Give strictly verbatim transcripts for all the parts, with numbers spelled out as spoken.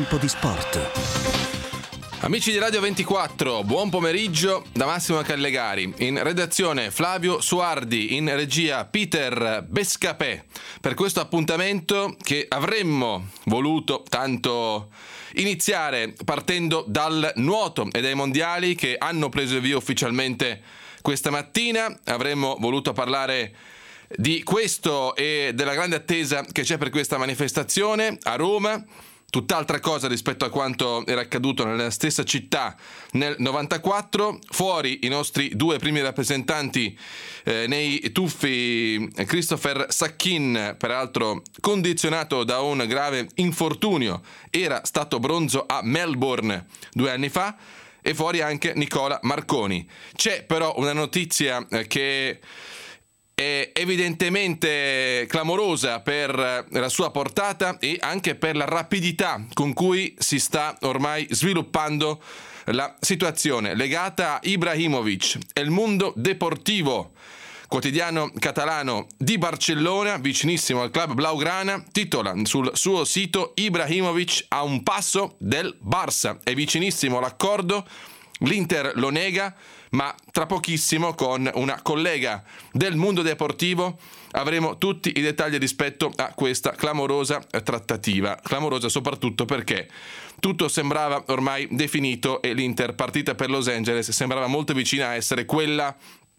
tempo di sport. Amici di Radio ventiquattro, buon pomeriggio da Massimo Callegari. In redazione Flavio Suardi, in regia Peter Bescapè. Per questo appuntamento che avremmo voluto tanto iniziare partendo dal nuoto e dai mondiali che hanno preso il via ufficialmente questa mattina. Avremmo voluto parlare di questo e della grande attesa che c'è per questa manifestazione a Roma. Tutt'altra cosa rispetto a quanto era accaduto nella stessa città nel novantaquattro. Fuori i nostri due primi rappresentanti eh, nei tuffi, Christopher Sacchin, peraltro condizionato da un grave infortunio, era stato bronzo a Melbourne due anni fa, e fuori anche Nicola Marconi. C'è però una notizia eh, che è evidentemente clamorosa per la sua portata e anche per la rapidità con cui si sta ormai sviluppando la situazione legata a Ibrahimovic. El Mundo Deportivo, quotidiano catalano di Barcellona, vicinissimo al club blaugrana, titola sul suo sito: Ibrahimovic a un passo del Barça. È vicinissimo l'accordo, l'Inter lo nega, ma tra pochissimo con una collega del Mundo Deportivo avremo tutti i dettagli rispetto a questa clamorosa trattativa. Clamorosa soprattutto perché tutto sembrava ormai definito e l'Inter, partita per Los Angeles, sembrava molto vicina a essere quella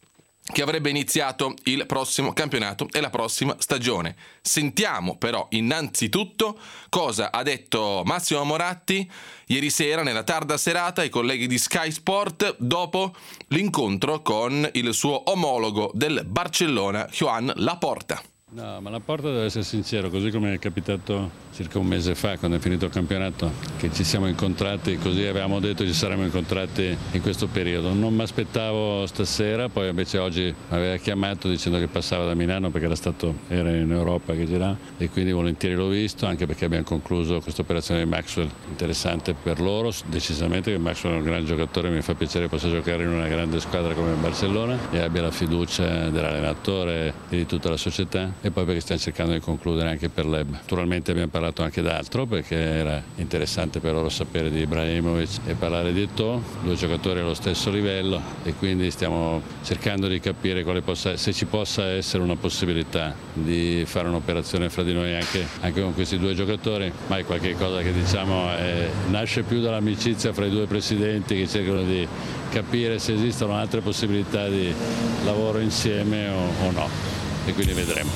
che avrebbe iniziato il prossimo campionato e la prossima stagione. Sentiamo però innanzitutto cosa ha detto Massimo Moratti ieri sera nella tarda serata ai colleghi di Sky Sport dopo l'incontro con il suo omologo del Barcellona, Joan Laporta. No, ma Laporta, deve essere sincero, così come è capitato circa un mese fa quando è finito il campionato, che ci siamo incontrati, così avevamo detto ci saremmo incontrati in questo periodo. Non mi aspettavo stasera, poi invece oggi mi aveva chiamato dicendo che passava da Milano perché era stato era in Europa che girava, e quindi volentieri l'ho visto, anche perché abbiamo concluso questa operazione di Maxwell, interessante per loro, decisamente, che Maxwell è un gran giocatore, mi fa piacere che possa giocare in una grande squadra come il Barcellona e abbia la fiducia dell'allenatore e di tutta la società. E poi perché stiamo cercando di concludere anche per l'E B. Naturalmente abbiamo parlato anche d'altro perché era interessante per loro sapere di Ibrahimovic e parlare di Eto'o, due giocatori allo stesso livello, e quindi stiamo cercando di capire quale possa, se ci possa essere una possibilità di fare un'operazione fra di noi anche, anche con questi due giocatori, ma è qualche cosa che diciamo è, nasce più dall'amicizia fra i due presidenti che cercano di capire se esistono altre possibilità di lavoro insieme o, o no, e quindi vedremo.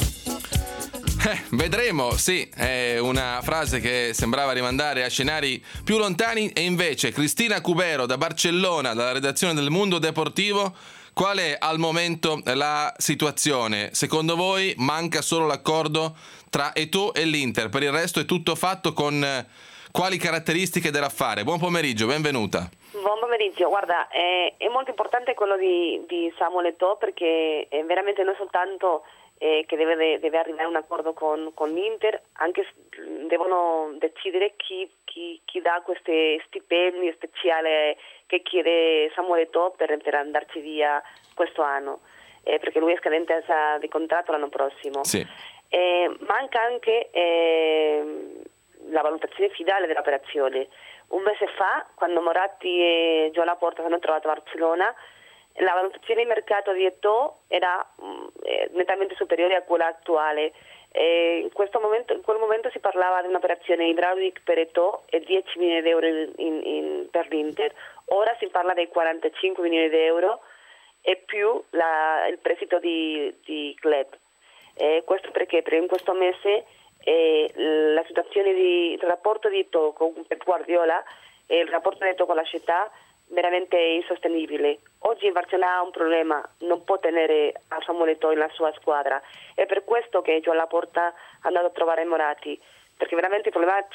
Eh, vedremo, sì, è una frase che sembrava rimandare a scenari più lontani, e invece Cristina Cubero da Barcellona, dalla redazione del Mundo Deportivo, qual è al momento la situazione? Secondo voi manca solo l'accordo tra Eto'o e l'Inter, per il resto è tutto fatto? Con quali caratteristiche dell'affare? Buon pomeriggio, benvenuta. Buon pomeriggio, guarda, è, è molto importante quello di, di Samuel Eto'o, perché è veramente non soltanto eh, che deve, deve arrivare a un accordo con, con l'Inter, anche devono decidere chi, chi, chi dà questi stipendi speciali che chiede Samuel Eto'o per, per andarci via questo anno, eh, perché lui è scadenza di contratto l'anno prossimo. Sì. Eh, manca anche eh, la valutazione finale dell'operazione. Un mese fa, quando Moratti e Joan Laporta si hanno trovato a Barcellona, la valutazione di mercato di Eto'o era eh, nettamente superiore a quella attuale. Eh, in, questo momento, in quel momento si parlava di un'operazione idraulica per Eto'o e dieci milioni di euro in, in, in, per l'Inter. Ora si parla di quarantacinque milioni di euro e più la, il prestito di, di club. Eh, questo perché? Perché in questo mese eh, la situazione di il rapporto di Eto'o con Pep Guardiola e il rapporto di Eto'o con la città veramente insostenibile. Oggi il Barcellona ha un problema, non può tenere a Samuel Eto'o nella sua squadra. È per questo che Joan Laporta è andato a trovare Moratti, perché veramente il problema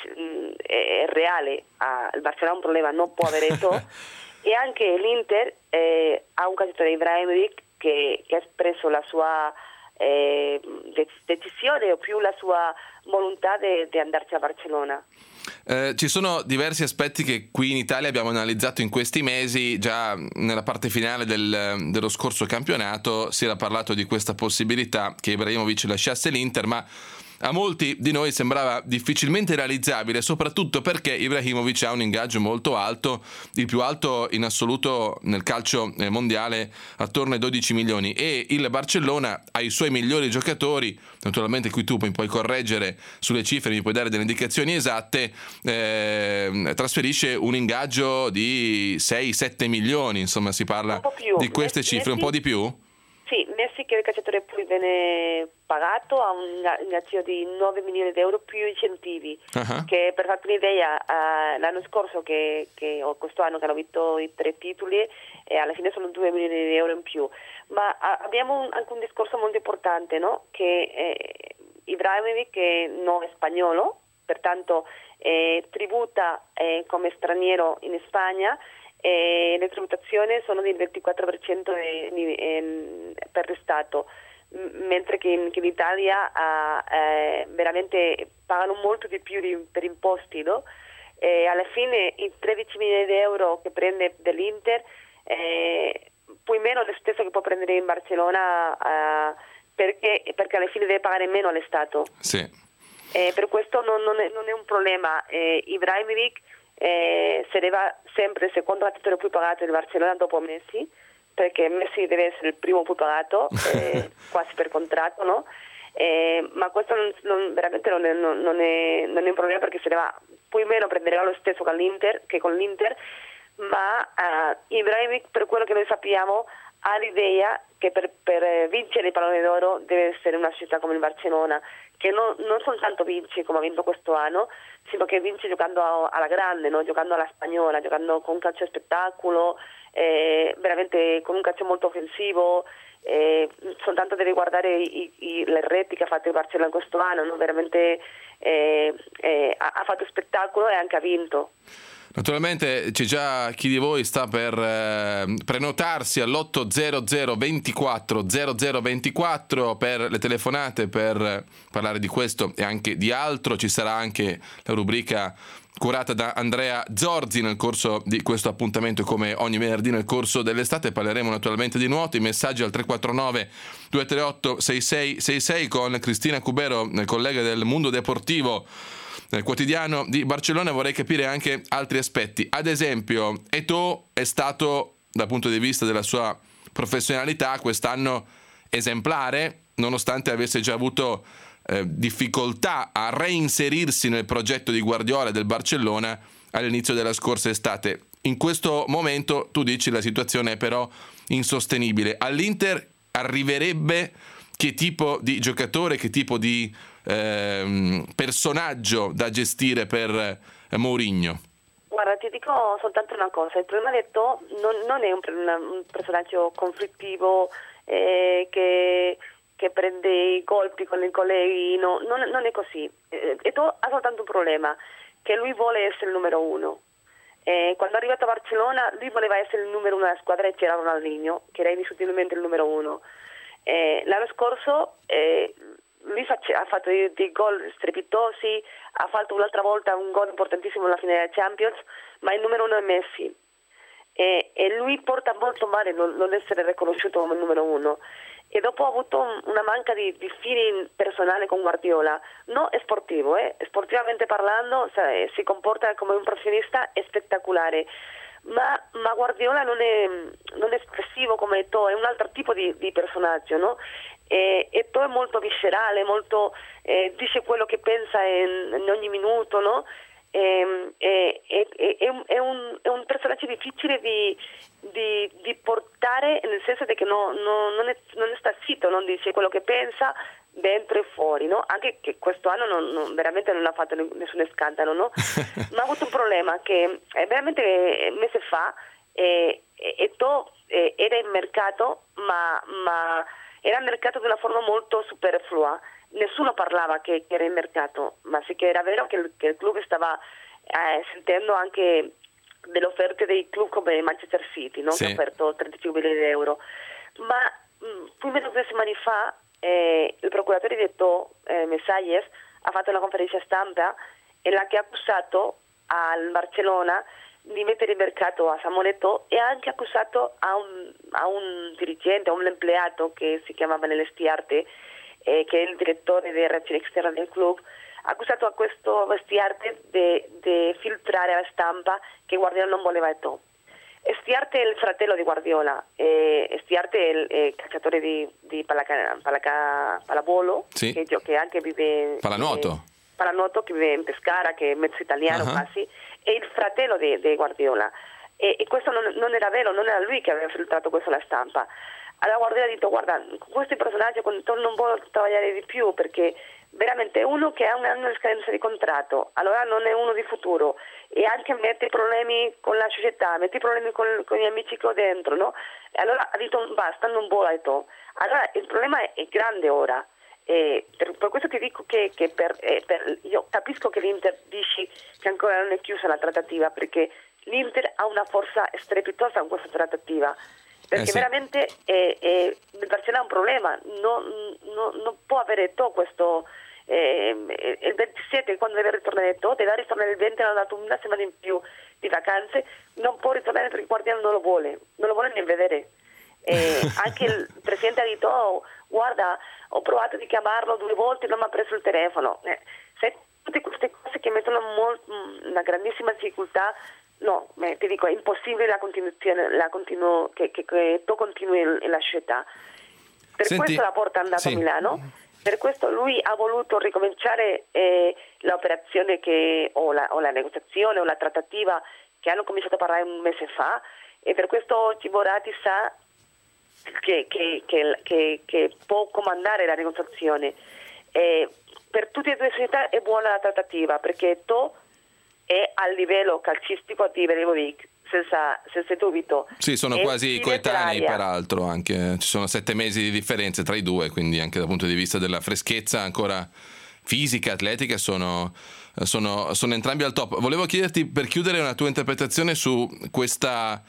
è reale. Ah, il Barcellona ha un problema, non può avere Eto'o e anche l'Inter eh, ha un calciatore Ibrahimovic che, che ha espresso la sua eh, decisione o più la sua volontà di andarci a Barcellona. Eh, ci sono diversi aspetti che qui in Italia abbiamo analizzato in questi mesi. Già nella parte finale del, dello scorso campionato si era parlato di questa possibilità che Ibrahimovic lasciasse l'Inter, ma a molti di noi sembrava difficilmente realizzabile, soprattutto perché Ibrahimovic ha un ingaggio molto alto, il più alto in assoluto nel calcio mondiale, attorno ai dodici milioni, e il Barcellona ha i suoi migliori giocatori, naturalmente qui tu mi puoi correggere sulle cifre, mi puoi dare delle indicazioni esatte, eh, trasferisce un ingaggio di sei sette milioni, insomma si parla di queste cifre, un po' di più? Sì, Messi, che è il calciatore più viene pagato, ha un ingaggio di nove milioni di euro più incentivi, uh-huh. che per farti un'idea uh, l'anno scorso che, che, o questo anno che hanno vinto i tre titoli e alla fine sono due milioni di euro in più. Ma uh, abbiamo un, anche un discorso molto importante, no? Che eh, Ibrahimovic, che non è spagnolo, pertanto eh, tributa eh, come straniero in Spagna, e le tributazioni sono del ventiquattro per cento di, di, eh, per lo Stato, m- mentre che in, che in Italia eh, veramente pagano molto di più di, per imposti, no? E alla fine i tredici milioni di euro che prende dell'Inter, eh, più o meno lo stesso che può prendere in Barcellona, eh, perché, perché alla fine deve pagare meno allo Stato. Sì. Eh, per questo non, non, è, non è un problema. eh, Ibrahimovic Eh, sarà sempre il secondo calciatore più pagato del Barcellona dopo Messi, perché Messi deve essere il primo più pagato, eh, quasi per contratto, no? Eh, ma questo non, non, veramente non è, non, non, è, non è un problema, perché se ne va più o meno, prenderà lo stesso con l'Inter, che con l'Inter, ma uh, Ibrahimovic, per quello che noi sappiamo, ha l'idea che per, per vincere il pallone d'oro deve essere una città come il Barcellona, che non, non soltanto vince come ha vinto questo anno, sino che vince giocando a, alla grande, no? Giocando alla spagnola, giocando con un calcio spettacolo, eh, veramente con un calcio molto offensivo. Eh, soltanto deve guardare i, i, le reti che ha fatto il Barcellona questo anno, no? Veramente eh, eh, ha, ha fatto spettacolo e anche ha vinto. Naturalmente c'è già chi di voi sta per eh, prenotarsi all'ottocento ventiquattro zero zero ventiquattro per le telefonate, per parlare di questo e anche di altro. Ci sarà anche la rubrica curata da Andrea Zorzi nel corso di questo appuntamento, come ogni venerdì nel corso dell'estate. Parleremo naturalmente di nuoto. I messaggi al tre quattro nove due tre otto sei sei sei sei con Cristina Cubero, collega del Mundo Deportivo, nel quotidiano di Barcellona. Vorrei capire anche altri aspetti, ad esempio Eto'o è stato, dal punto di vista della sua professionalità, quest'anno esemplare, nonostante avesse già avuto eh, difficoltà a reinserirsi nel progetto di Guardiola del Barcellona all'inizio della scorsa estate. In questo momento tu dici la situazione è però insostenibile. All'Inter arriverebbe che tipo di giocatore, che tipo di eh, personaggio da gestire per eh, Mourinho? Guarda, ti dico soltanto una cosa: il problema detto non, non è un, un personaggio conflittivo eh, che, che prende i colpi con i colleghi, no, non, non è così. Eh, e tu ha soltanto un problema, che lui vuole essere il numero uno. Eh, quando è arrivato a Barcellona lui voleva essere il numero uno della squadra e c'era Ronaldinho, che era indiscutibilmente il numero uno. Eh, l'anno scorso eh, lui face, ha fatto dei, dei gol strepitosi, ha fatto un'altra volta un gol importantissimo alla fine della Champions, ma il numero uno è Messi e, e lui porta molto male non, non essere riconosciuto come il numero uno, e dopo ha avuto un, una manca di, di feeling personale con Guardiola, non è sportivo, eh? sportivamente parlando, cioè, si comporta come un professionista spettacolare. Ma, ma Guardiola non è, non è espressivo come Eto'o, è un altro tipo di, di personaggio, no? E Eto'o è molto viscerale, molto, eh, dice quello che pensa in, in ogni minuto, no? E, e, e, è, un, è, un, è un personaggio difficile di, di, di portare, nel senso che no, no, non, è, non sta zitto, non dice quello che pensa dentro e fuori, no? Anche che questo anno non, non, veramente non ha fatto nessun scandalo, no? Ma ha avuto un problema che eh, veramente un mese fa eh, Eto'o eh, era in mercato, ma, ma era in mercato di una forma molto superflua. Nessuno parlava che, che era in mercato, ma sì che era vero che il, che il club stava eh, sentendo anche delle offerte dei club come Manchester City, no? Sì. Che ha offerto trentacinque milioni di euro. Ma mh, più o meno due settimane fa Eh, il procuratore di Eto'o, eh, Messages, ha fatto una conferenza stampa in la che ha accusato al Barcellona di mettere in mercato a Samuel Eto'o e ha anche accusato a un, a un dirigente, a un empleato che si chiamava Nelestiarte, eh, che è il direttore di relazioni esterne del club, ha accusato a questo Stiarte di filtrare alla stampa che Guardiola non voleva Eto'o. Stiarte è il fratello di Guardiola, e Stiarte è il è calciatore di, di palaca, palaca, pallavolo, sì. che, che anche vive... Pallanuoto. Eh, pallanuoto, che vive in Pescara, che è mezzo italiano uh-huh. quasi, è il fratello di, di Guardiola. E, e questo non, non era vero, non era lui che aveva filtrato questo alla stampa. Allora Guardiola ha detto: guarda, con questo personaggio non voglio lavorare di più, perché veramente uno che ha un anno di scadenza di contratto, allora non è uno di futuro, e anche mette problemi con la società, mette problemi con, con gli amici che ho dentro, no? E allora ha detto basta, non voglio. Allora il problema è, è grande ora. E per, per questo ti dico che, che per, eh, per, io capisco che l'Inter dici che ancora non è chiusa la trattativa, perché l'Inter ha una forza strepitosa in questa trattativa, perché eh sì. veramente eh, eh, il Barcellona ha un problema, non, non, non può avere Eto'o questo eh, il ventisette, quando deve ritornare Eto'o, deve ritornare il venti, hanno dato una settimana in più di vacanze, non può ritornare perché Guardiola non lo vuole, non lo vuole neanche vedere. Eh, anche il presidente ha detto: oh, guarda, ho provato di chiamarlo due volte, non mi ha preso il telefono. Eh, se tutte queste cose che mettono molto, una grandissima difficoltà. No, eh, ti dico, è impossibile la continuazione, la continuo, che, che, che tu continui nella società. Per Senti, questo la porta è andato sì. a Milano, per questo lui ha voluto ricominciare eh, l'operazione che, o, la, o la negoziazione o la trattativa che hanno cominciato a parlare un mese fa, e per questo Ciborati sa che, che, che, che, che può comandare la negoziazione. Eh, per tutte e due le società è buona la trattativa, perché tu è al livello calcistico di Ibrahimovic, senza, senza dubito. Sì, sono è quasi coetanei, peraltro, anche ci sono sette mesi di differenza tra i due, quindi anche dal punto di vista della freschezza ancora fisica, atletica, sono, sono, sono entrambi al top. Volevo chiederti, per chiudere, una tua interpretazione su questa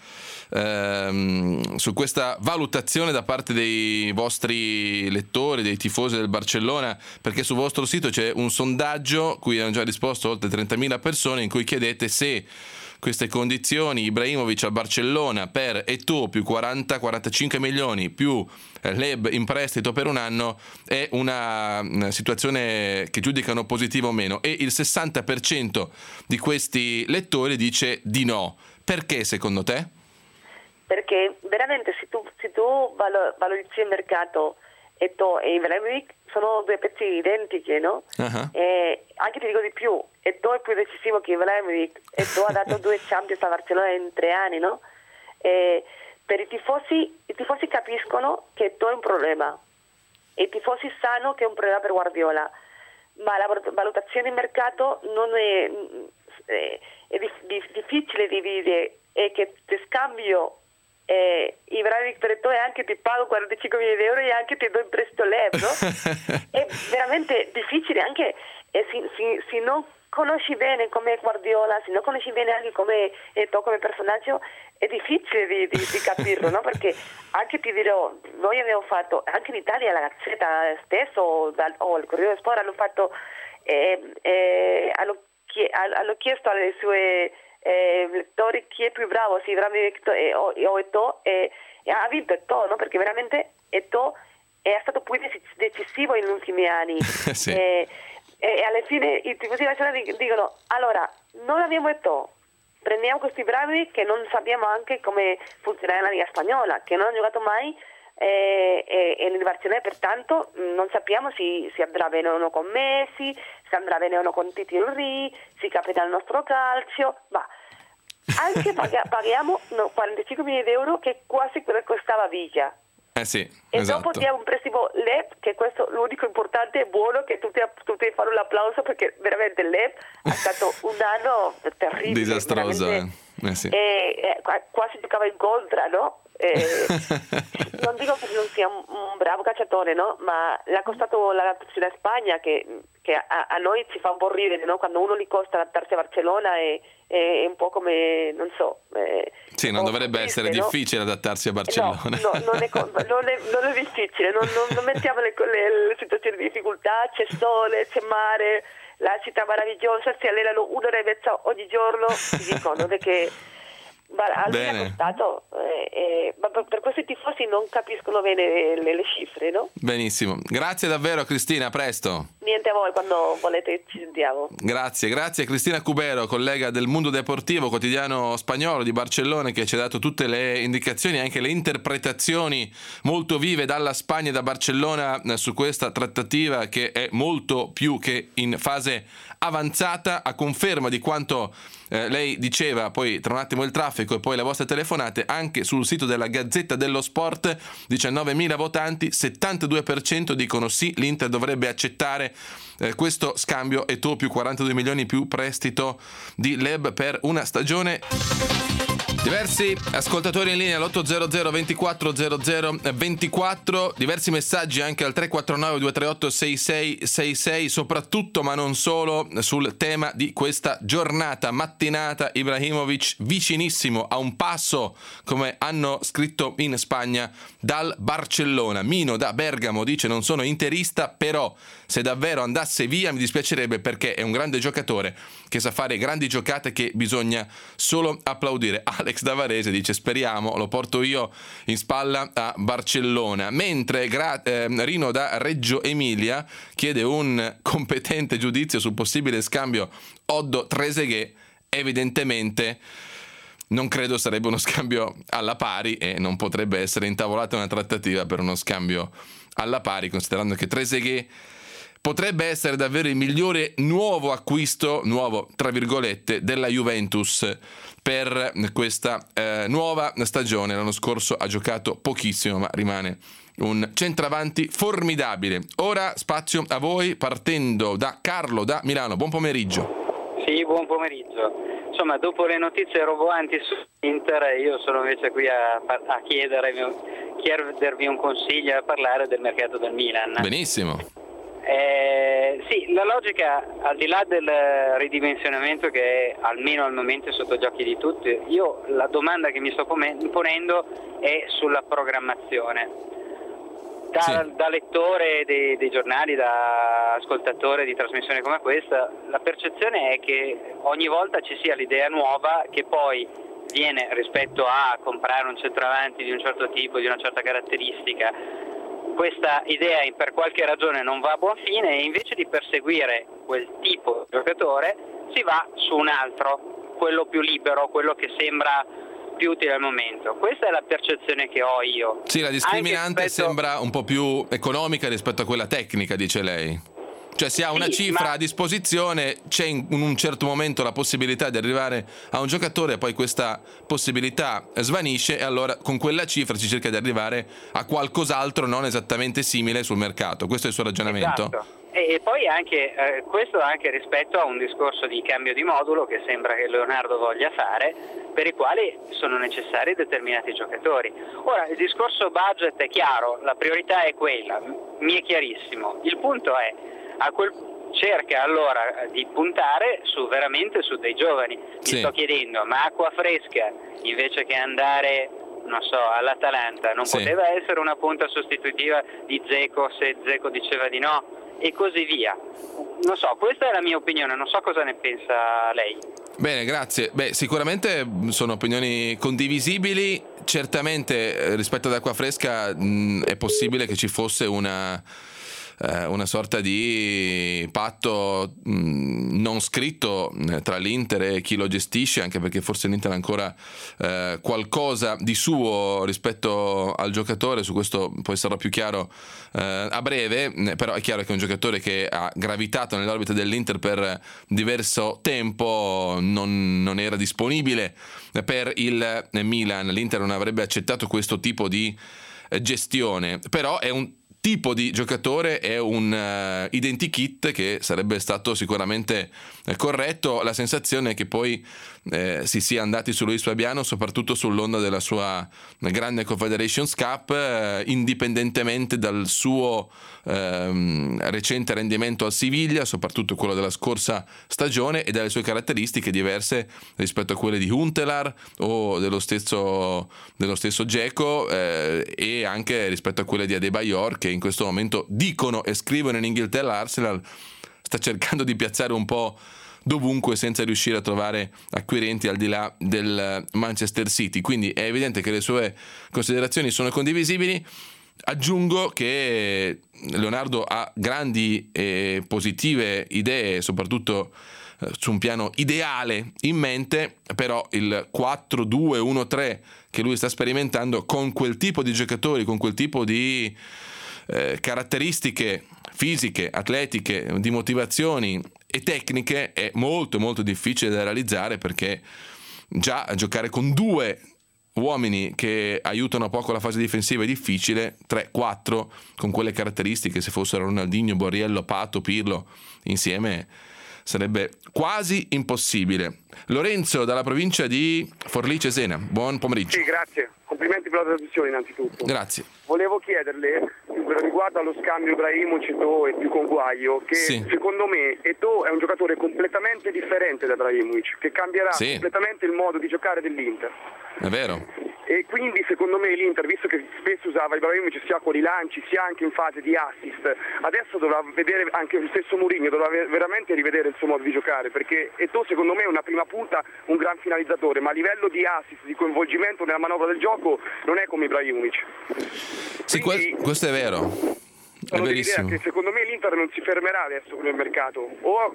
ehm, su questa valutazione da parte dei vostri lettori, dei tifosi del Barcellona, perché sul vostro sito c'è un sondaggio cui hanno già risposto oltre trentamila persone, in cui chiedete se queste condizioni, Ibrahimovic al Barcellona per Eto'o più quaranta quarantacinque milioni più Leb in prestito per un anno, è una, una situazione che giudicano positiva o meno, e il sessanta per cento di questi lettori dice di no. Perché secondo te? Perché veramente se tu, se tu valorizzi il mercato, Eto'o e Ibrahimovic sono due pezzi identici, no? Uh-huh. E anche ti dico di più, Eto'o è più decisivo che Ibrahimovic. Eto'o ha dato due Champions a Barcellona in tre anni, no? E per i tifosi, i tifosi capiscono che Eto'o è un problema, e i tifosi sanno che è un problema per Guardiola, ma la valutazione di mercato non è, è, è difficile dividere, e che ti scambio eh, Ibrahimovic per Eto'o e anche ti pago quarantacinque milioni di euro e anche ti do in prestito Leb, no? È veramente difficile, anche eh, se, se, se non conosci bene come Guardiola, se non conosci bene anche come Eto'o come personaggio, è difficile di, di, di capirlo, no? Perché anche ti dirò, noi abbiamo fatto, anche in Italia la Gazzetta stesso o, dal, o il Corriere dello Sport hanno fatto eh, eh, hanno, chie, hanno chiesto alle sue eh, lettori chi è più bravo, se Ibrahimovic o, o Eto'o, e, e ha vinto Eto'o, no? Perché veramente Eto'o è stato più decisivo negli ultimi anni. Sì. e, e alla fine i tifosi nazionali dicono: allora, non abbiamo Eto'o, prendiamo questo Ibrahimovic che non sappiamo anche come funzionerà la Liga Spagnola, che non ha giocato mai eh, e, e nel Barcellona, pertanto non sappiamo se, se andrà bene o no con Messi, se andrà bene o no con Titi Henry, si capirà il nostro calcio, ma anche pag- paghiamo no, quarantacinque milioni di euro, che è quasi quello che costava Villa. Eh sì, e esatto. Dopo diamo un prestito Leb, che questo l'unico importante e buono, che tutti, tutti fanno l'applauso, perché veramente Leb ha stato un anno terribile, disastroso, eh. Eh sì. e, e, quasi giocava in contra, no? E, non dico che non sia un, un bravo calciatore, no? Ma l'ha costato l'adattazione a Spagna, che, che a, a noi ci fa un po' ridere, no? Quando uno gli costa adattarsi a Barcellona è, è un po' come, non so, eh, sì, non dovrebbe triste, essere no? difficile adattarsi a Barcellona. No, no, non, è, non, è, non è difficile, non, non, non mettiamo le, le, le situazioni di difficoltà, c'è sole, c'è mare, la città meravigliosa, si allenano un'ora e mezza ogni giorno, ti dico, non è che... Ma alla fine ha costato, eh, eh, ma per, per questi tifosi non capiscono bene le, le cifre, no? Benissimo, grazie davvero Cristina, a presto. Niente, a voi, quando volete ci sentiamo. Grazie, grazie a Cristina Cubero, collega del Mundo Deportivo, quotidiano spagnolo di Barcellona, che ci ha dato tutte le indicazioni e anche le interpretazioni molto vive dalla Spagna e da Barcellona su questa trattativa che è molto più che in fase avanzata, a conferma di quanto eh, lei diceva. Poi tra un attimo il traffico e poi le vostre telefonate. Anche sul sito della Gazzetta dello Sport, diciannovemila votanti, settantadue per cento dicono sì, l'Inter dovrebbe accettare eh, questo scambio Eto'o più quarantadue milioni più prestito di Leb per una stagione. Diversi ascoltatori in linea all'otto hundred ventiquattro zero zero ventiquattro, diversi messaggi anche al tre quattro nove due tre otto sei sei sei sei, soprattutto ma non solo sul tema di questa giornata mattinata. Ibrahimovic vicinissimo, a un passo, come hanno scritto in Spagna, dal Barcellona. Mino da Bergamo dice: non sono interista, però se davvero andasse via mi dispiacerebbe, perché è un grande giocatore che sa fare grandi giocate che bisogna solo applaudire. Alex da Varese dice: speriamo, lo porto io in spalla a Barcellona. Mentre Gra- eh, Rino da Reggio Emilia chiede un competente giudizio sul possibile scambio Oddo-Trezeguet. Evidentemente non credo sarebbe uno scambio alla pari e non potrebbe essere intavolata una trattativa per uno scambio alla pari, considerando che Trezeguet potrebbe essere davvero il migliore nuovo acquisto, nuovo tra virgolette, della Juventus per questa eh, nuova stagione. L'anno scorso ha giocato pochissimo, ma rimane un centravanti formidabile. Ora spazio a voi, partendo da Carlo da Milano. Buon pomeriggio. Sì, buon pomeriggio. Insomma, dopo le notizie roboanti su Inter, io sono invece qui a, a chiedervi, chiedervi un consiglio, a parlare del mercato del Milan. Benissimo. Eh, sì, la logica, al di là del ridimensionamento che è almeno al momento sotto gli occhi di tutti, io la domanda che mi sto ponendo è sulla programmazione. Da, sì. da lettore dei, dei giornali, da ascoltatore di trasmissioni come questa, la percezione è che ogni volta ci sia l'idea nuova che poi viene, rispetto a comprare un centravanti di un certo tipo, di una certa caratteristica, questa idea per qualche ragione non va a buon fine, e invece di perseguire quel tipo di giocatore si va su un altro, quello più libero, quello che sembra più utile al momento. Questa è la percezione che ho io. Sì, la discriminante rispetto... sembra un po' più economica rispetto a quella tecnica, dice lei. Cioè si ha una sì, cifra ma... a disposizione, c'è in un certo momento la possibilità di arrivare a un giocatore, poi questa possibilità svanisce e allora con quella cifra si cerca di arrivare a qualcos'altro non esattamente simile sul mercato. Questo è il suo ragionamento? Esatto. E poi anche eh, questo anche rispetto a un discorso di cambio di modulo che sembra che Leonardo voglia fare, per i quali sono necessari determinati giocatori. Ora, il discorso budget è chiaro, la priorità è quella, mi è chiarissimo. Il punto è, a quel cerca allora di puntare su veramente su dei giovani. Mi sì. sto chiedendo, ma acqua fresca invece che andare, non so, all'Atalanta, non sì. poteva essere una punta sostitutiva di Dzeko se Dzeko diceva di no? E così via. Non so, questa è la mia opinione, non so cosa ne pensa lei. Bene, grazie. Beh, sicuramente sono opinioni condivisibili. Certamente rispetto ad acqua fresca mh, è possibile che ci fosse una una sorta di patto mh, non scritto tra l'Inter e chi lo gestisce, anche perché forse l'Inter ha ancora eh, qualcosa di suo rispetto al giocatore. Su questo poi sarò più chiaro eh, a breve, però è chiaro che un giocatore che ha gravitato nell'orbita dell'Inter per diverso tempo non, non era disponibile per il Milan. L'Inter non avrebbe accettato questo tipo di gestione, però è un tipo di giocatore, è un uh, identikit che sarebbe stato sicuramente eh, corretto. La sensazione è che poi eh, si sia andati su Luis Fabiano soprattutto sull'onda della sua grande Confederations Cup, eh, indipendentemente dal suo eh, recente rendimento al Siviglia, soprattutto quello della scorsa stagione, e dalle sue caratteristiche diverse rispetto a quelle di Huntelaar o dello stesso dello stesso Dzeko, eh, e anche rispetto a quelle di Adebayor, che in questo momento dicono e scrivono in Inghilterra Arsenal sta cercando di piazzare un po' dovunque senza riuscire a trovare acquirenti al di là del Manchester City. Quindi è evidente che le sue considerazioni sono condivisibili. Aggiungo che Leonardo ha grandi e positive idee, soprattutto su un piano ideale in mente, però il quattro due uno tre che lui sta sperimentando con quel tipo di giocatori, con quel tipo di eh, caratteristiche fisiche, atletiche, di motivazioni e tecniche è molto molto difficile da realizzare, perché già giocare con due uomini che aiutano poco la fase difensiva è difficile, tre quattro con quelle caratteristiche, se fossero Ronaldinho, Borriello, Pato, Pirlo insieme, sarebbe quasi impossibile. Lorenzo dalla provincia di Forlì Cesena, buon pomeriggio. Sì, grazie, complimenti per la trasmissione innanzitutto. Grazie. Volevo chiederle riguardo allo scambio Ibrahimovic Eto'o e più Conguaglio, che sì. secondo me Eto'o è un giocatore completamente differente da Ibrahimovic, che cambierà sì. completamente il modo di giocare dell'Inter. È vero. E quindi secondo me l'Inter, visto che spesso usava Ibrahimovic sia con i lanci sia anche in fase di assist, adesso dovrà vedere anche il stesso Mourinho, dovrà veramente rivedere il suo modo di giocare, perché Eto'o secondo me è una prima punta, un gran finalizzatore, ma a livello di assist, di coinvolgimento nella manovra del gioco non è come Ibrahimovic. Sì, quindi, questo è vero. Sono dell'idea che secondo me l'Inter non si fermerà adesso nel mercato, o, o,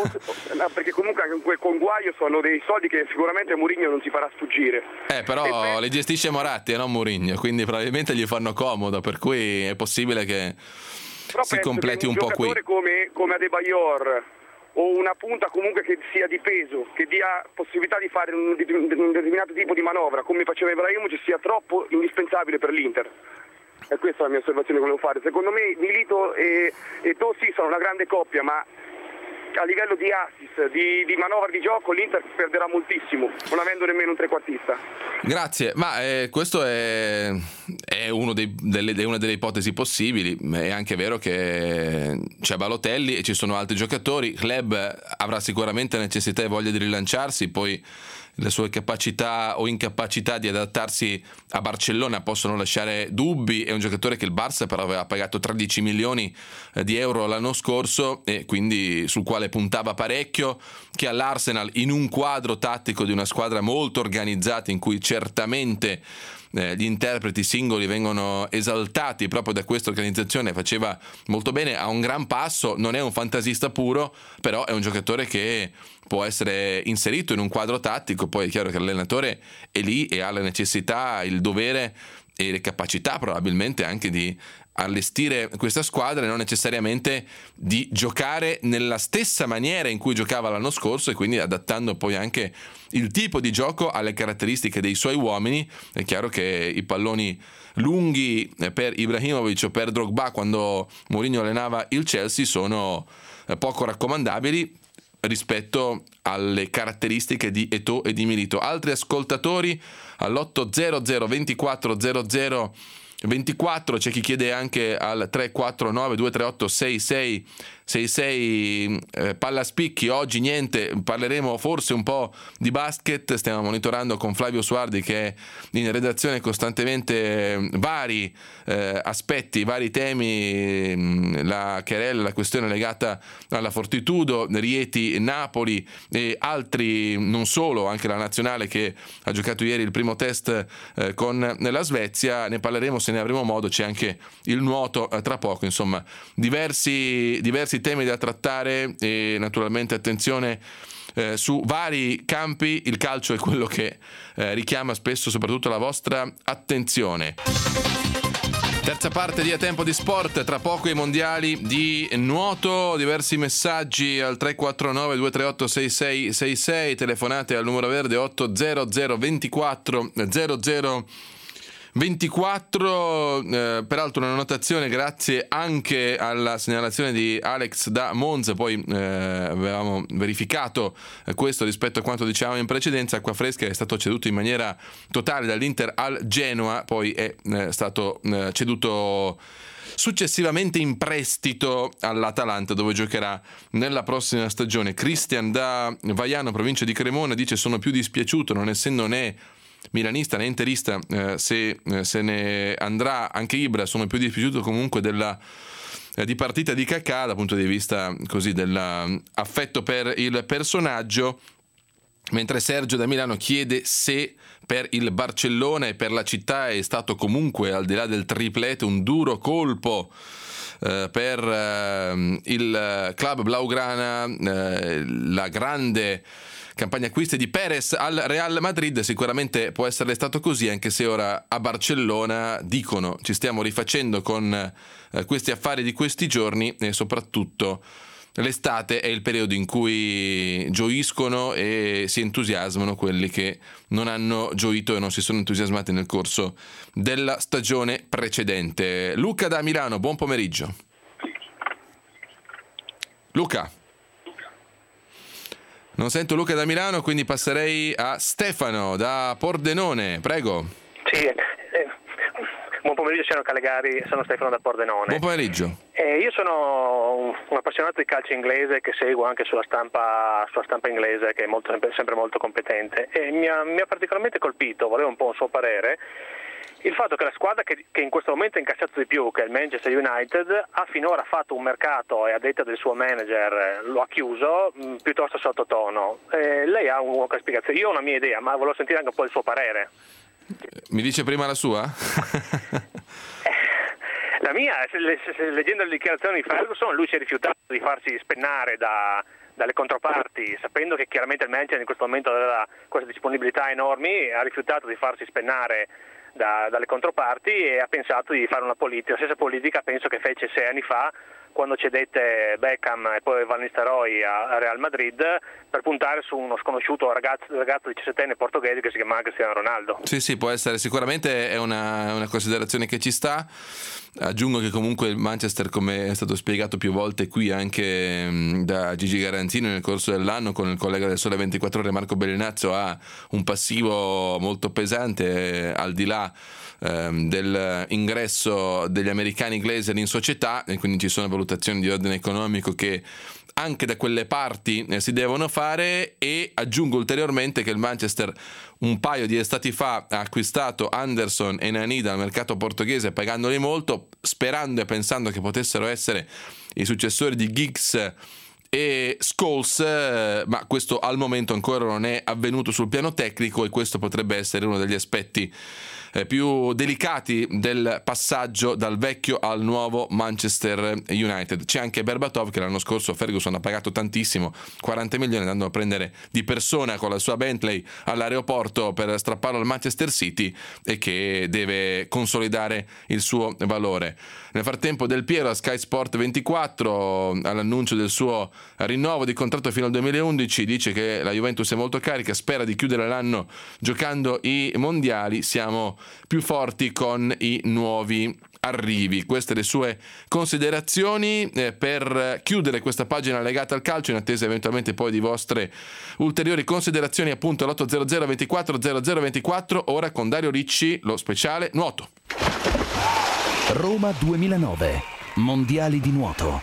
o perché comunque anche quel Conguaglio sono dei soldi che sicuramente Mourinho non si farà sfuggire. Eh, però e li gestisce Moratti e non Mourinho, quindi probabilmente gli fanno comodo, per cui è possibile che però si completi un, un po' qui. Un giocatore come, come Adebayor o una punta comunque che sia di peso, che dia possibilità di fare un, un determinato tipo di manovra, come faceva Ibrahimovic, sia troppo indispensabile per l'Inter. E questa è la mia osservazione che volevo fare. Secondo me Milito e Eto'o sì sono una grande coppia, ma a livello di assist, di, di manovra di gioco, l'Inter perderà moltissimo, non avendo nemmeno un trequartista. Grazie, ma eh, questo è, è, uno dei, delle, è una delle ipotesi possibili. È anche vero che c'è Balotelli e ci sono altri giocatori. Il club avrà sicuramente necessità e voglia di rilanciarsi, poi le sue capacità o incapacità di adattarsi a Barcellona possono lasciare dubbi. È un giocatore che il Barça però aveva pagato tredici milioni di euro l'anno scorso e quindi sul quale puntava parecchio, che all'Arsenal, in un quadro tattico di una squadra molto organizzata in cui certamente Eh, gli interpreti singoli vengono esaltati proprio da questa organizzazione, faceva molto bene, ha un gran passo, non è un fantasista puro, però è un giocatore che può essere inserito in un quadro tattico. Poi è chiaro che l'allenatore è lì e ha la necessità, il dovere e le capacità probabilmente anche di allestire questa squadra e non necessariamente di giocare nella stessa maniera in cui giocava l'anno scorso, e quindi adattando poi anche il tipo di gioco alle caratteristiche dei suoi uomini. È chiaro che i palloni lunghi per Ibrahimovic o per Drogba quando Mourinho allenava il Chelsea sono poco raccomandabili rispetto alle caratteristiche di Eto'o e di Milito. Altri ascoltatori all'otto zero zero ventiquattro zero zero ventiquattro, c'è chi chiede anche al tre quattro nove due tre otto sei sei sei sei eh, Pallaspicchi. Oggi niente, parleremo forse un po' di basket, stiamo monitorando con Flavio Suardi che è in redazione costantemente vari eh, aspetti, vari temi, la querela, la questione legata alla Fortitudo, Rieti, Napoli e altri, non solo, anche la nazionale che ha giocato ieri il primo test eh, con la Svezia. Ne parleremo se ne avremo modo, c'è anche il nuoto eh, tra poco, insomma diversi, diversi temi da trattare e naturalmente attenzione eh, su vari campi. Il calcio è quello che eh, richiama spesso soprattutto la vostra attenzione. Terza parte di A Tempo di Sport, tra poco i mondiali di nuoto. Diversi messaggi al tre quattro nove due tre otto sei sei sei sei, telefonate al numero verde otto zero zero ventiquattro zero zero ventiquattro. Eh, peraltro una notazione, grazie anche alla segnalazione di Alex da Monza, poi eh, avevamo verificato eh, questo rispetto a quanto dicevamo in precedenza. Acquafresca è stato ceduto in maniera totale dall'Inter al Genoa, poi è eh, stato eh, ceduto successivamente in prestito all'Atalanta, dove giocherà nella prossima stagione. Cristian da Vaiano, provincia di Cremona, dice: sono più dispiaciuto, non essendo né milanista né interista, eh, se eh, se ne andrà anche Ibra, sono più dispiaciuto comunque della eh, di partita di cacà dal punto di vista così dell'affetto per il personaggio, mentre Sergio da Milano chiede se per il Barcellona e per la città è stato comunque, al di là del triplete, un duro colpo eh, per eh, il club Blaugrana, eh, la grande campagna acquisti di Perez al Real Madrid. Sicuramente può essere stato così, anche se ora a Barcellona dicono ci stiamo rifacendo con eh, questi affari di questi giorni, e soprattutto l'estate è il periodo in cui gioiscono e si entusiasmano quelli che non hanno gioito e non si sono entusiasmati nel corso della stagione precedente. Luca da Milano, buon pomeriggio. Luca. Non sento Luca da Milano, quindi passerei a Stefano da Pordenone, prego. Sì, eh, buon pomeriggio signor Calegari, sono Stefano da Pordenone. Buon pomeriggio. Eh, io sono un, un appassionato di calcio inglese che seguo anche sulla stampa, sulla stampa inglese, che è molto, sempre, sempre molto competente, e mi ha, mi ha particolarmente colpito, volevo un po' un suo parere, il fatto che la squadra che, che in questo momento ha incassato di più, che è il Manchester United, ha finora fatto un mercato, e a detta del suo manager lo ha chiuso, mh, piuttosto sottotono. Eh, lei ha una spiegazione, io ho una mia idea, ma volevo sentire anche un po' il suo parere. Mi dice prima la sua? La mia, se, se, leggendo le dichiarazioni di Ferguson, lui si è rifiutato di farsi spennare da, dalle controparti, sapendo che chiaramente il Manchester in questo momento aveva queste disponibilità enormi, ha rifiutato di farsi spennare Da, dalle controparti e ha pensato di fare una politica, la stessa politica penso che fece sei anni fa quando cedette Beckham e poi Van Nistelrooy a, a Real Madrid per puntare su uno sconosciuto ragazzo, ragazzo diciassettenne portoghese che si chiama Cristiano Ronaldo. Sì, sì, può essere, sicuramente è una, una considerazione che ci sta. Aggiungo che comunque il Manchester, come è stato spiegato più volte qui anche mh, da Gigi Garanzini nel corso dell'anno con il collega del Sole ventiquattro Ore Marco Bellinazzo, ha un passivo molto pesante eh, al di là ehm, dell'ingresso degli americani Glazer in società, e quindi ci sono valutazioni di ordine economico che anche da quelle parti eh, si devono fare. E aggiungo ulteriormente che il Manchester un paio di estati fa ha acquistato Anderson e Nani dal mercato portoghese pagandoli molto, sperando e pensando che potessero essere i successori di Giggs e Scholes, eh, ma questo al momento ancora non è avvenuto sul piano tecnico, e questo potrebbe essere uno degli aspetti eh, più delicati del passaggio dal vecchio al nuovo Manchester United. C'è anche Berbatov, che l'anno scorso Ferguson ha pagato tantissimo, quaranta milioni, andando a prendere di persona con la sua Bentley all'aeroporto per strapparlo al Manchester City, e che deve consolidare il suo valore. Nel frattempo Del Piero a Sky Sport ventiquattro, all'annuncio del suo rinnovo di contratto fino al duemilaundici, dice che la Juventus è molto carica, spera di chiudere l'anno giocando i mondiali, siamo più forti con i nuovi arrivi. Queste le sue considerazioni eh, per chiudere questa pagina legata al calcio, in attesa eventualmente poi di vostre ulteriori considerazioni, appunto all'otto zero zero ventiquattro zero zero ventiquattro. Ora con Dario Ricci lo speciale nuoto. Roma duemilanove, mondiali di nuoto.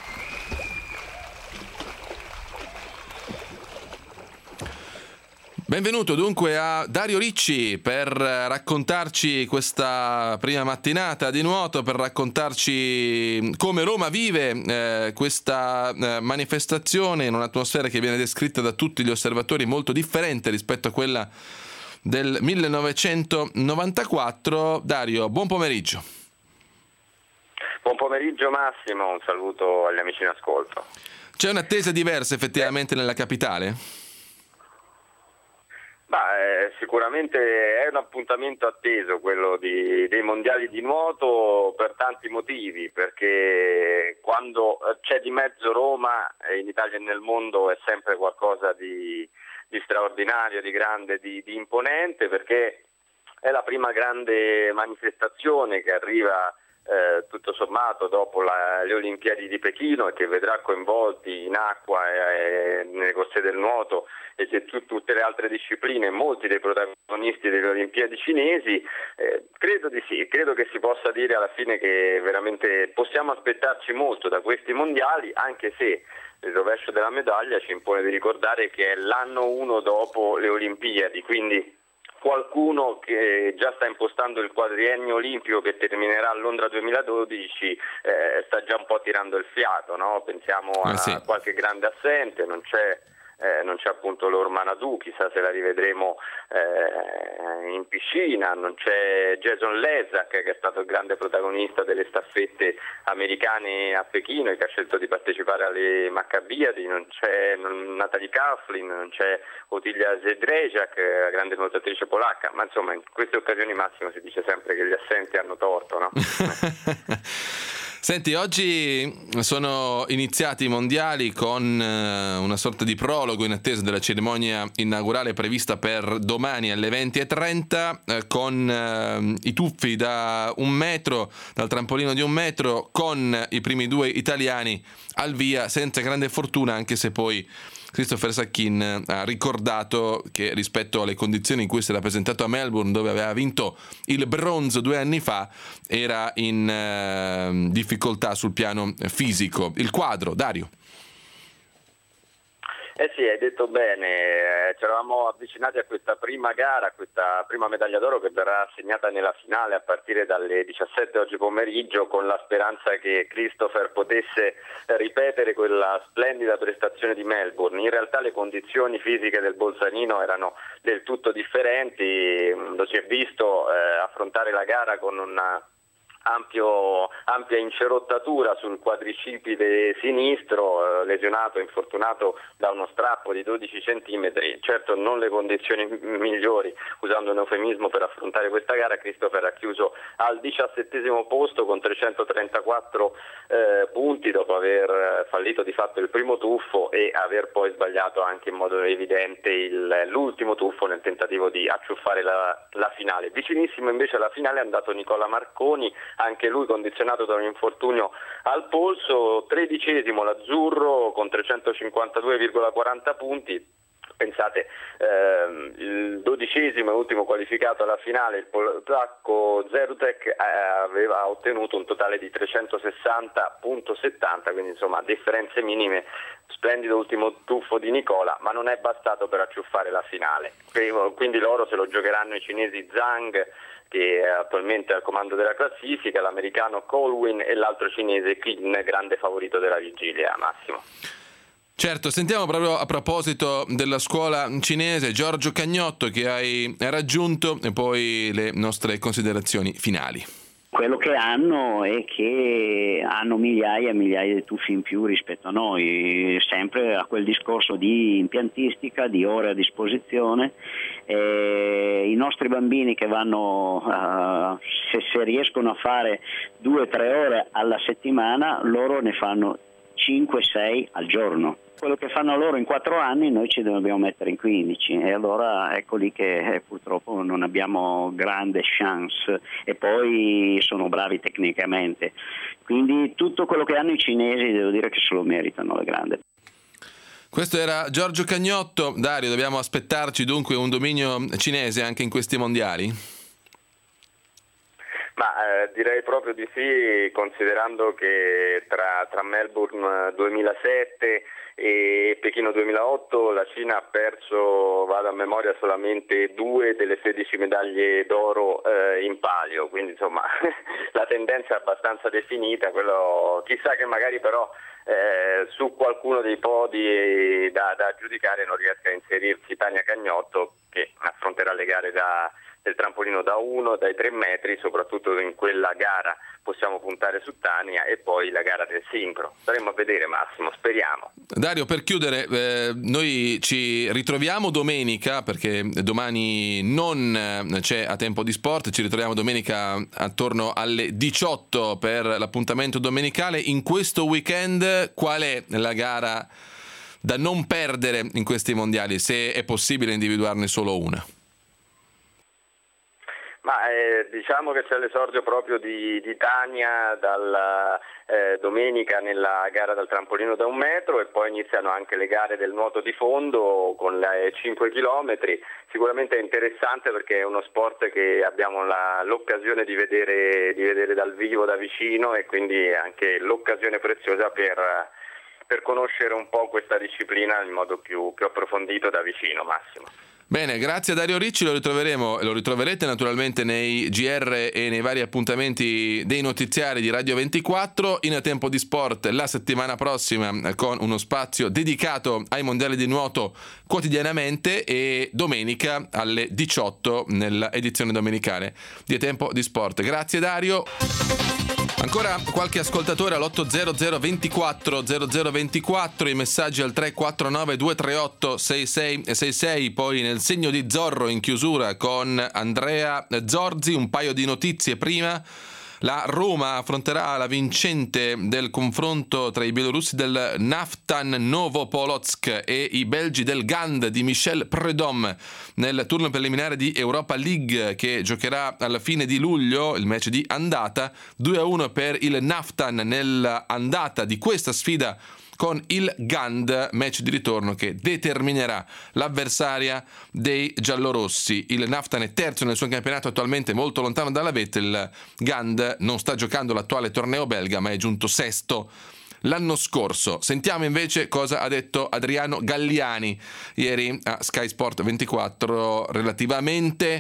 Benvenuto dunque a Dario Ricci per raccontarci questa prima mattinata di nuoto, per raccontarci come Roma vive eh, questa eh, manifestazione in un'atmosfera che viene descritta da tutti gli osservatori molto differente rispetto a quella del millenovecentonovantaquattro. Dario, buon pomeriggio. Buon pomeriggio Massimo, un saluto agli amici in ascolto. C'è un'attesa diversa effettivamente nella capitale? Beh, sicuramente è un appuntamento atteso quello di, dei mondiali di nuoto per tanti motivi, perché quando c'è di mezzo Roma in Italia e nel mondo è sempre qualcosa di, di straordinario, di grande, di, di imponente, perché è la prima grande manifestazione che arriva eh, tutto sommato dopo la, le Olimpiadi di Pechino, e che vedrà coinvolti in acqua e, e nelle corse del nuoto e che tu, tutte le altre discipline, molti dei protagonisti delle Olimpiadi cinesi. Eh, credo di sì, credo che si possa dire alla fine che veramente possiamo aspettarci molto da questi mondiali, anche se il rovescio della medaglia ci impone di ricordare che è l'anno uno dopo le Olimpiadi, quindi qualcuno che già sta impostando il quadriennio olimpico che terminerà a Londra duemiladodici eh, sta già un po' tirando il fiato, no? Pensiamo a eh sì. qualche grande assente, non c'è Eh, non c'è appunto l'Ormanadou, chissà se la rivedremo eh, in piscina, non c'è Jason Lesak che è stato il grande protagonista delle staffette americane a Pechino e che ha scelto di partecipare alle Maccabiadi, non c'è Natalie Kaflin, non c'è Otilia Zedrzejak, la grande nuotatrice polacca, ma insomma in queste occasioni Massimo si dice sempre che gli assenti hanno torto, no? Senti, oggi sono iniziati i mondiali con eh, una sorta di prologo in attesa della cerimonia inaugurale prevista per domani alle venti e trenta, eh, con eh, i tuffi da un metro, dal trampolino di un metro, con i primi due italiani al via, senza grande fortuna, anche se poi Christopher Sacchin ha ricordato che rispetto alle condizioni in cui si era presentato a Melbourne, dove aveva vinto il bronzo due anni fa, era in eh, difficoltà sul piano fisico. Il quadro, Dario. Eh sì, hai detto bene, ci eravamo avvicinati a questa prima gara, a questa prima medaglia d'oro che verrà assegnata nella finale a partire dalle diciassette oggi pomeriggio, con la speranza che Christopher potesse ripetere quella splendida prestazione di Melbourne. In realtà le condizioni fisiche del bolzanino erano del tutto differenti, lo si è visto eh, affrontare la gara con una Ampio, ampia incerottatura sul quadricipite sinistro, eh, lesionato, infortunato da uno strappo di dodici centimetri. Certo non le condizioni migliori, usando un eufemismo, per affrontare questa gara. Christopher ha chiuso al diciassettesimo posto con trecentotrentaquattro eh, punti dopo aver fallito di fatto il primo tuffo e aver poi sbagliato anche in modo evidente il, l'ultimo tuffo nel tentativo di acciuffare la, la finale. Vicinissimo invece alla finale è andato Nicola Marconi, anche lui condizionato da un infortunio al polso, tredicesimo l'azzurro con trecentocinquantadue virgola quaranta punti. Pensate, ehm, il dodicesimo e ultimo qualificato alla finale, il polacco Zertek, eh, aveva ottenuto un totale di trecentosessanta virgola settanta, quindi insomma differenze minime. Splendido ultimo tuffo di Nicola, ma non è bastato per acciuffare la finale. Quindi loro se lo giocheranno i cinesi Zhang, che è attualmente al comando della classifica, l'americano Colwyn e l'altro cinese Qin, grande favorito della vigilia, Massimo. Certo, sentiamo proprio a proposito della scuola cinese Giorgio Cagnotto, che hai raggiunto, e poi le nostre considerazioni finali. Quello che hanno è che hanno migliaia e migliaia di tuffi in più rispetto a noi, sempre a quel discorso di impiantistica, di ore a disposizione. Eh, i nostri bambini che vanno, uh, se, se riescono a fare due o tre ore alla settimana, loro ne fanno cinque sei al giorno. Quello che fanno loro in quattro anni noi ci dobbiamo mettere in quindici, e allora ecco lì che eh, purtroppo non abbiamo grande chance, e poi sono bravi tecnicamente, quindi tutto quello che hanno i cinesi devo dire che se lo meritano alle grandi. Questo era Giorgio Cagnotto. Dario, dobbiamo aspettarci dunque un dominio cinese anche in questi mondiali? Ma eh, direi proprio di sì, considerando che tra, tra Melbourne duemilasette e Pechino duemilaotto la Cina ha perso, vado a memoria, solamente due delle sedici medaglie d'oro eh, in palio, quindi insomma la tendenza è abbastanza definita. Quello, chissà che magari però eh, su qualcuno dei podi da, da giudicare non riesca a inserirsi Tania Cagnotto, che affronterà le gare da del trampolino da uno, dai tre metri, soprattutto in quella gara possiamo puntare su Tania, e poi la gara del sincro. Staremo a vedere, Massimo, speriamo. Dario, per chiudere, eh, noi ci ritroviamo domenica, perché domani non c'è A Tempo di Sport, ci ritroviamo domenica attorno alle diciotto per l'appuntamento domenicale. In questo weekend qual è la gara da non perdere in questi mondiali, se è possibile individuarne solo una? Ma eh, diciamo che c'è l'esordio proprio di, di Tania dalla eh, domenica nella gara dal trampolino da un metro, e poi iniziano anche le gare del nuoto di fondo con le cinque chilometri. Sicuramente è interessante perché è uno sport che abbiamo la, l'occasione di vedere, di vedere dal vivo, da vicino, e quindi anche l'occasione preziosa per, per conoscere un po' questa disciplina in modo più, più approfondito da vicino, Massimo. Bene, grazie a Dario Ricci, lo ritroveremo, lo ritroverete naturalmente nei G R e nei vari appuntamenti dei notiziari di Radio ventiquattro. In Tempo di Sport la settimana prossima con uno spazio dedicato ai mondiali di nuoto quotidianamente, e domenica alle diciotto nella edizione domenicale di Tempo di Sport. Grazie Dario. Ancora qualche ascoltatore all'otto zero zero ventiquattro zero zero ventiquattro, i messaggi al tre quattro nove due tre otto sei sei sei sei, poi nel segno di Zorro in chiusura con Andrea Zorzi. Un paio di notizie prima. La Roma affronterà la vincente del confronto tra i bielorussi del Naftan Novopolotsk e i belgi del Gand di Michel Prudhomme nel turno preliminare di Europa League, che giocherà alla fine di luglio il match di andata. Due a uno per il Naftan nell'andata di questa sfida con il Gand, match di ritorno che determinerà l'avversaria dei giallorossi. Il Naftan è terzo nel suo campionato, attualmente molto lontano dalla vetta. Il Gand non sta giocando l'attuale torneo belga, ma è giunto sesto l'anno scorso. Sentiamo invece cosa ha detto Adriano Galliani ieri a Sky Sport ventiquattro relativamente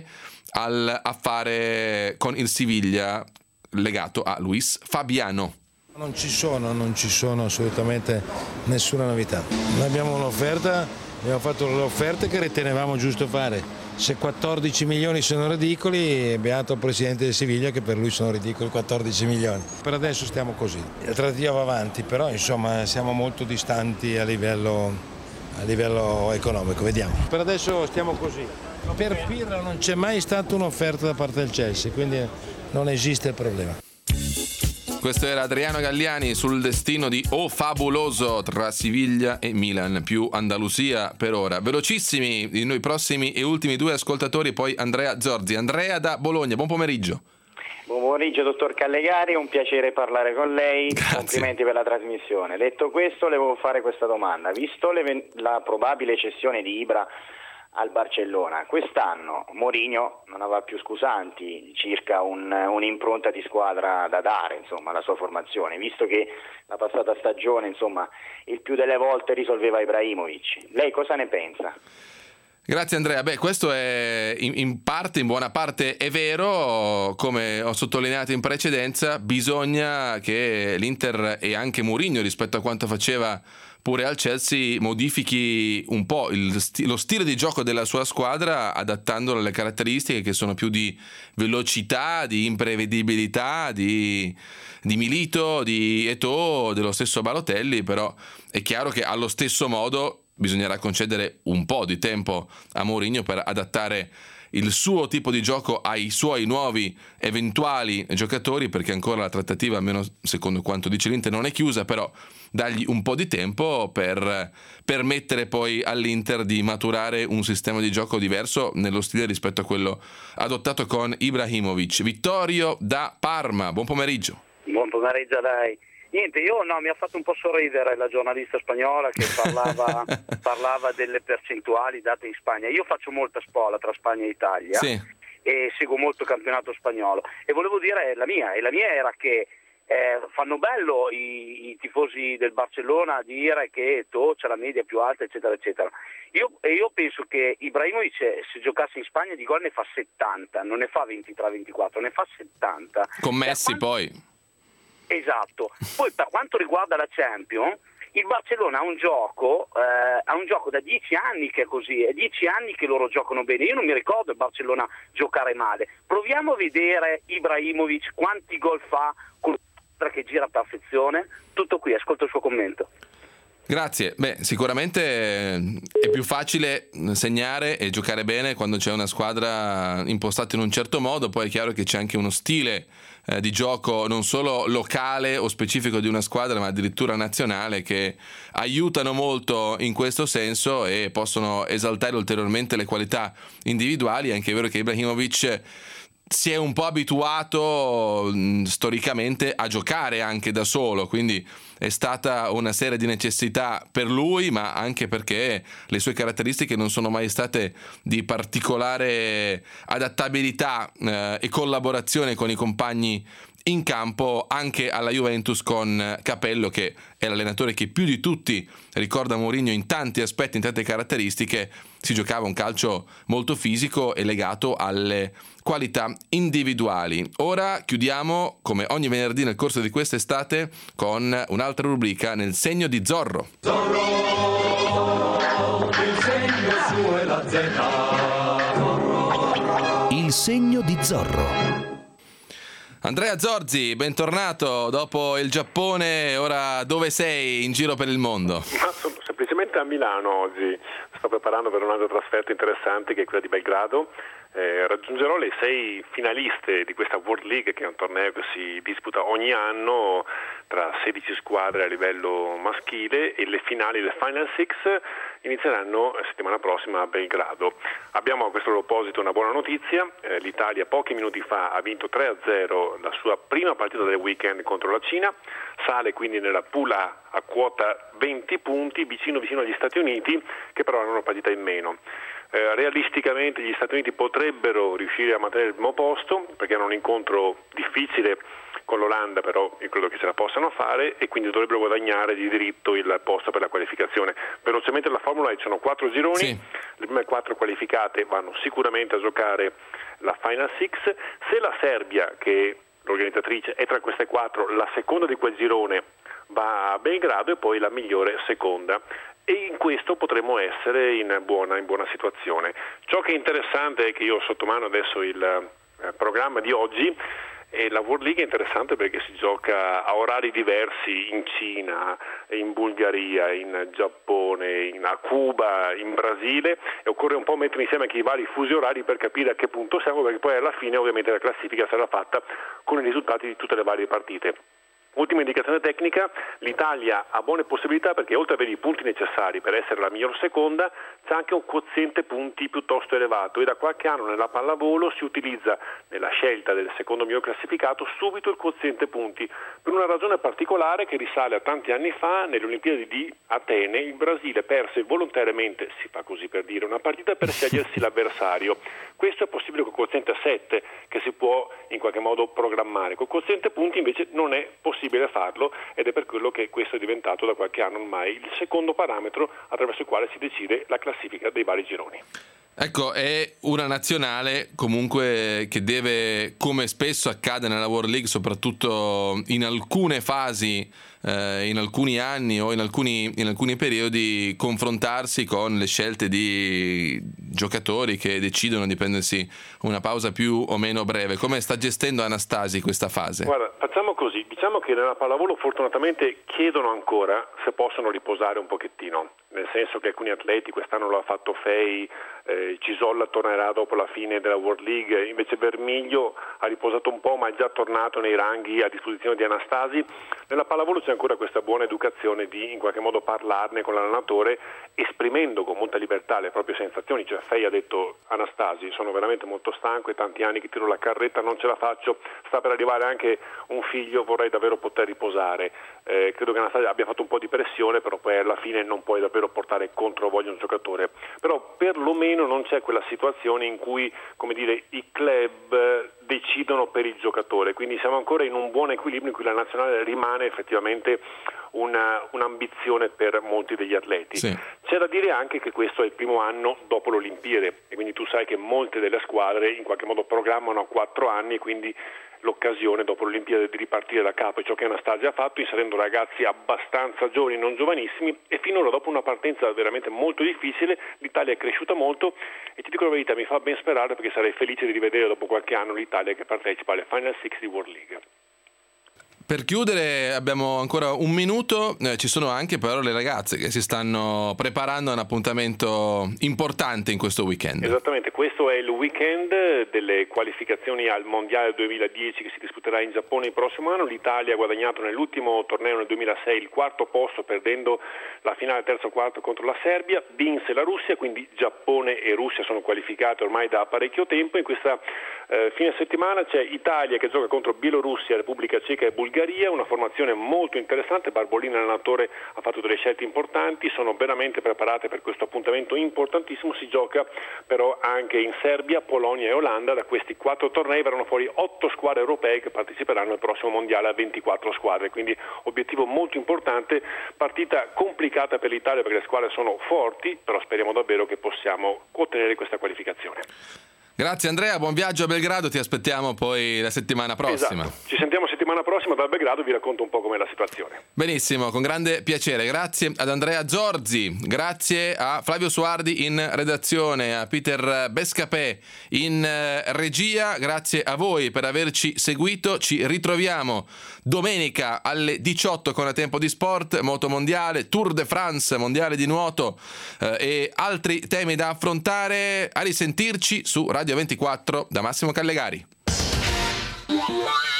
all'affare con il Siviglia legato a Luis Fabiano. Non ci sono, non ci sono assolutamente nessuna novità. Noi abbiamo un'offerta, abbiamo fatto le offerte che ritenevamo giusto fare. Se quattordici milioni sono ridicoli, beato il presidente del Siviglia che per lui sono ridicoli quattordici milioni. Per adesso stiamo così. La trattativa va avanti, però insomma siamo molto distanti a livello, a livello economico, vediamo. Per adesso stiamo così. Per Pirlo non c'è mai stata un'offerta da parte del Chelsea, quindi non esiste il problema. Questo era Adriano Galliani sul destino di O Fabuloso tra Siviglia e Milan, più Andalusia per ora. Velocissimi i noi prossimi e ultimi due ascoltatori, poi Andrea Zorzi. Andrea da Bologna, buon pomeriggio. Buon pomeriggio dottor Callegari, un piacere parlare con lei. Grazie. Complimenti per la trasmissione. Detto questo, le volevo fare questa domanda. Visto le, la probabile cessione di Ibra al Barcellona, quest'anno Mourinho non aveva più scusanti, circa un, un'impronta di squadra da dare, insomma, alla sua formazione, visto che la passata stagione, insomma, il più delle volte risolveva Ibrahimovic. Lei cosa ne pensa? Grazie Andrea, beh questo è in, in parte, in buona parte è vero, come ho sottolineato in precedenza, bisogna che l'Inter e anche Mourinho rispetto a quanto faceva pure al Chelsea modifichi un po' il sti- lo stile di gioco della sua squadra, adattandolo alle caratteristiche che sono più di velocità, di imprevedibilità, di, di Milito, di Eto'o, dello stesso Balotelli. Però è chiaro che allo stesso modo bisognerà concedere un po' di tempo a Mourinho per adattare il suo tipo di gioco ai suoi nuovi eventuali giocatori, perché ancora la trattativa, almeno secondo quanto dice l'Inter, non è chiusa, però dargli un po' di tempo per permettere poi all'Inter di maturare un sistema di gioco diverso nello stile rispetto a quello adottato con Ibrahimovic. Vittorio da Parma, buon pomeriggio. Buon pomeriggio a lei. Niente, io no, mi ha fatto un po' sorridere la giornalista spagnola che parlava, parlava delle percentuali date in Spagna. Io faccio molta spola tra Spagna e Italia, sì, e seguo molto il campionato spagnolo, e volevo dire la mia, e la mia era che eh, fanno bello i, i tifosi del Barcellona a dire che Eto'o c'è la media più alta, eccetera eccetera. Io, e io penso che Ibrahimovic, se giocasse in Spagna di gol ne fa settanta, non ne fa ventitré ventiquattro, ne fa settanta. Con Messi quanto... poi. Esatto. Poi per quanto riguarda la Champions, il Barcellona ha un gioco eh, ha un gioco da dieci anni che è così, è dieci anni che loro giocano bene. Io non mi ricordo il Barcellona giocare male. Proviamo a vedere Ibrahimovic quanti gol fa con la che gira a perfezione. Tutto qui, ascolto il suo commento. Grazie. Beh, sicuramente è più facile segnare e giocare bene quando c'è una squadra impostata in un certo modo. Poi è chiaro che c'è anche uno stile eh, di gioco non solo locale o specifico di una squadra, ma addirittura nazionale, che aiutano molto in questo senso e possono esaltare ulteriormente le qualità individuali. È anche vero che Ibrahimovic si è un po' abituato mh, storicamente a giocare anche da solo, quindi è stata una serie di necessità per lui, ma anche perché le sue caratteristiche non sono mai state di particolare adattabilità eh, e collaborazione con i compagni in campo anche alla Juventus con Capello, che è l'allenatore che più di tutti ricorda Mourinho in tanti aspetti, in tante caratteristiche. Si giocava un calcio molto fisico e legato alle qualità individuali. Ora chiudiamo, come ogni venerdì nel corso di quest'estate, con un'altra rubrica, Nel segno di Zorro. Zorro, il segno suo è la Z. Il segno di Zorro. Andrea Zorzi, bentornato dopo il Giappone. Ora dove sei in giro per il mondo? Ma sono semplicemente a Milano oggi. Sto preparando per un'altra trasferta interessante, che è quella di Belgrado. Eh, raggiungerò le sei finaliste di questa World League, che è un torneo che si disputa ogni anno tra sedici squadre a livello maschile, e le finali del Final Six inizieranno settimana prossima a Belgrado. Abbiamo a questo proposito una buona notizia: eh, l'Italia pochi minuti fa ha vinto tre a zero la sua prima partita del weekend contro la Cina, sale quindi nella pool A a quota venti punti, vicino vicino agli Stati Uniti, che però hanno una partita in meno. Eh, realisticamente gli Stati Uniti potrebbero riuscire a mantenere il primo posto, perché hanno un incontro difficile con l'Olanda, però io credo che ce la possano fare, e quindi dovrebbero guadagnare di diritto il posto per la qualificazione. Velocemente la formula è: ci sono quattro gironi, sì. Le prime quattro qualificate vanno sicuramente a giocare la Final Six. Se la Serbia, che è l'organizzatrice, è tra queste quattro, la seconda di quel girone va a Belgrado, e poi la migliore seconda. E in questo potremmo essere in buona, in buona situazione. Ciò che è interessante è che io ho sotto mano adesso il eh, programma di oggi, e la World League è interessante perché si gioca a orari diversi in Cina, in Bulgaria, in Giappone, in, a Cuba, in Brasile, e occorre un po' mettere insieme anche i vari fusi orari per capire a che punto siamo, perché poi alla fine ovviamente la classifica sarà fatta con i risultati di tutte le varie partite. Ultima indicazione tecnica: l'Italia ha buone possibilità perché oltre ad avere i punti necessari per essere la miglior seconda, c'è anche un quoziente punti piuttosto elevato, e da qualche anno nella pallavolo si utilizza nella scelta del secondo miglior classificato subito il quoziente punti, per una ragione particolare che risale a tanti anni fa. Nelle Olimpiadi di Atene il Brasile perse volontariamente, si fa così per dire, una partita per scegliersi l'avversario. Questo è possibile col quoziente sette, che si può in qualche modo programmare. Col quoziente punti invece non è possibile farlo, ed è per quello che questo è diventato da qualche anno ormai il secondo parametro attraverso il quale si decide la classifica dei vari gironi. Ecco, è una nazionale comunque che deve, come spesso accade nella World League, soprattutto in alcune fasi, eh, in alcuni anni o in alcuni, in alcuni periodi, confrontarsi con le scelte di giocatori che decidono di prendersi una pausa più o meno breve. Come sta gestendo Anastasi questa fase? Guarda, facciamo così, diciamo che nella pallavolo fortunatamente chiedono ancora se possono riposare un pochettino, nel senso che alcuni atleti, quest'anno lo ha fatto Fei, eh, Cisolla tornerà dopo la fine della World League, invece Vermiglio ha riposato un po' ma è già tornato nei ranghi a disposizione di Anastasi. Nella pallavolo c'è ancora questa buona educazione di in qualche modo parlarne con l'allenatore, esprimendo con molta libertà le proprie sensazioni. Cioè Fei ha detto: Anastasi, sono veramente molto stanco, è tanti anni che tiro la carretta, non ce la faccio, sta per arrivare anche un figlio, vorrei davvero poter riposare. Eh, credo che Anastasi abbia fatto un po' di pressione, però poi alla fine non puoi davvero portare contro voglia un giocatore. Però perlomeno non c'è quella situazione in cui, come dire, i club decidono per il giocatore, quindi siamo ancora in un buon equilibrio in cui la nazionale rimane effettivamente una, un'ambizione per molti degli atleti. Sì. C'è da dire anche che questo è il primo anno dopo le Olimpiadi, e quindi tu sai che molte delle squadre in qualche modo programmano a quattro anni, e quindi l'occasione dopo le Olimpiadi di ripartire da capo, e ciò che Anastasia ha fatto, inserendo ragazzi abbastanza giovani, non giovanissimi, e finora dopo una partenza veramente molto difficile l'Italia è cresciuta molto, e ti dico la verità, mi fa ben sperare, perché sarei felice di rivedere dopo qualche anno l'Italia che partecipa alle Final Six di World League. Per chiudere abbiamo ancora un minuto, eh, ci sono anche però le ragazze che si stanno preparando a un appuntamento importante in questo weekend. Esattamente, questo è il weekend delle qualificazioni al Mondiale duemiladieci che si disputerà in Giappone il prossimo anno. L'Italia ha guadagnato nell'ultimo torneo nel duemilasei il quarto posto, perdendo la finale terzo quarto contro la Serbia, vinse la Russia, quindi Giappone e Russia sono qualificate ormai da parecchio tempo. In questa eh, fine settimana c'è Italia che gioca contro Bielorussia, Repubblica Ceca e Bulgaria, Bulgaria, una formazione molto interessante. Barbolini, l'allenatore, ha fatto delle scelte importanti, sono veramente preparate per questo appuntamento importantissimo. Si gioca però anche in Serbia, Polonia e Olanda. Da questi quattro tornei verranno fuori otto squadre europee che parteciperanno al prossimo mondiale a ventiquattro squadre, quindi obiettivo molto importante, partita complicata per l'Italia perché le squadre sono forti, però speriamo davvero che possiamo ottenere questa qualificazione. Grazie Andrea, buon viaggio a Belgrado, ti aspettiamo poi la settimana prossima. Esatto. Ci sentiamo settimana prossima da Belgrado, vi racconto un po' com'è la situazione. Benissimo, con grande piacere. Grazie ad Andrea Zorzi, grazie a Flavio Suardi in redazione, a Peter Bescapè in regia, grazie a voi per averci seguito. Ci ritroviamo domenica alle diciotto con A Tempo di Sport, Moto Mondiale, Tour de France, Mondiale di nuoto eh, e altri temi da affrontare. A risentirci su Radio ventiquattro da Massimo Callegari.